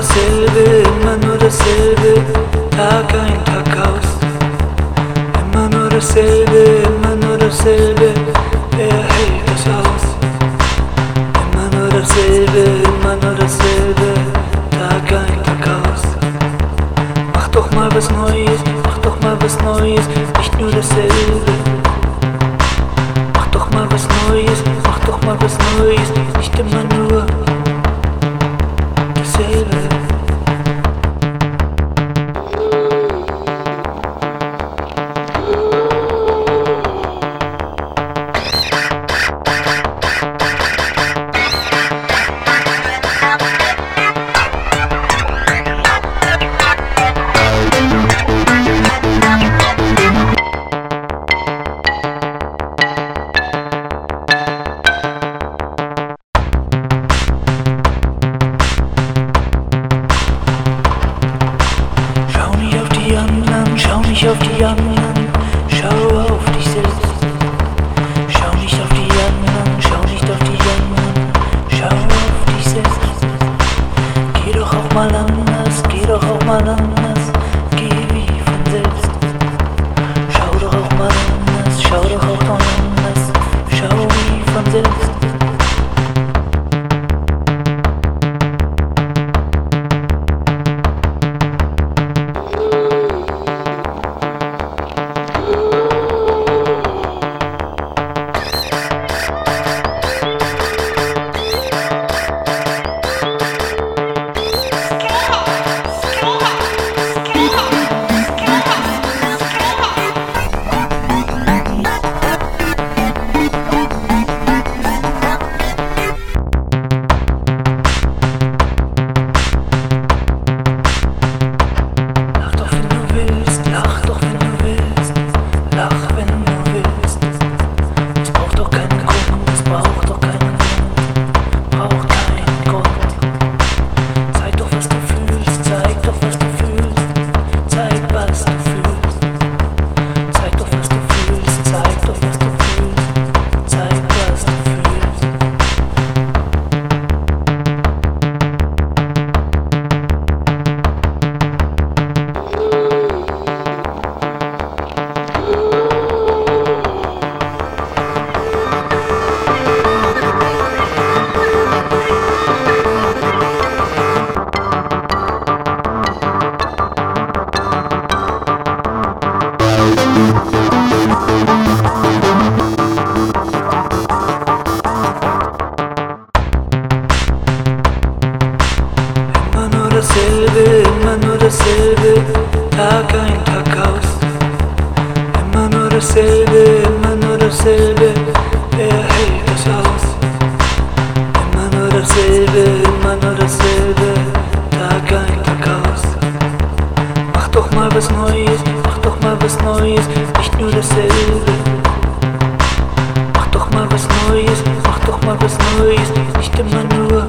immer nur dasselbe, Tag ein, Tag aus. Immer nur dasselbe, wer hält das aus? Immer nur dasselbe, Tag ein, Tag aus. Mach doch mal was Neues, nicht nur dasselbe. Mach doch mal was Neues, nicht immer nur dasselbe. Schau nicht auf die anderen, schau auf dich selbst. Schau nicht auf die anderen, schau auf dich selbst. Geh doch auch mal anders, geh wie von selbst. Schau doch auch mal anders, schau wie von selbst. Immer nur dasselbe, Tag ein, Tag aus. Immer nur dasselbe, wer hält das aus? Immer nur dasselbe, Tag ein, Tag aus. Mach doch mal was Neues, nicht nur dasselbe. Mach doch mal was Neues, nicht immer nur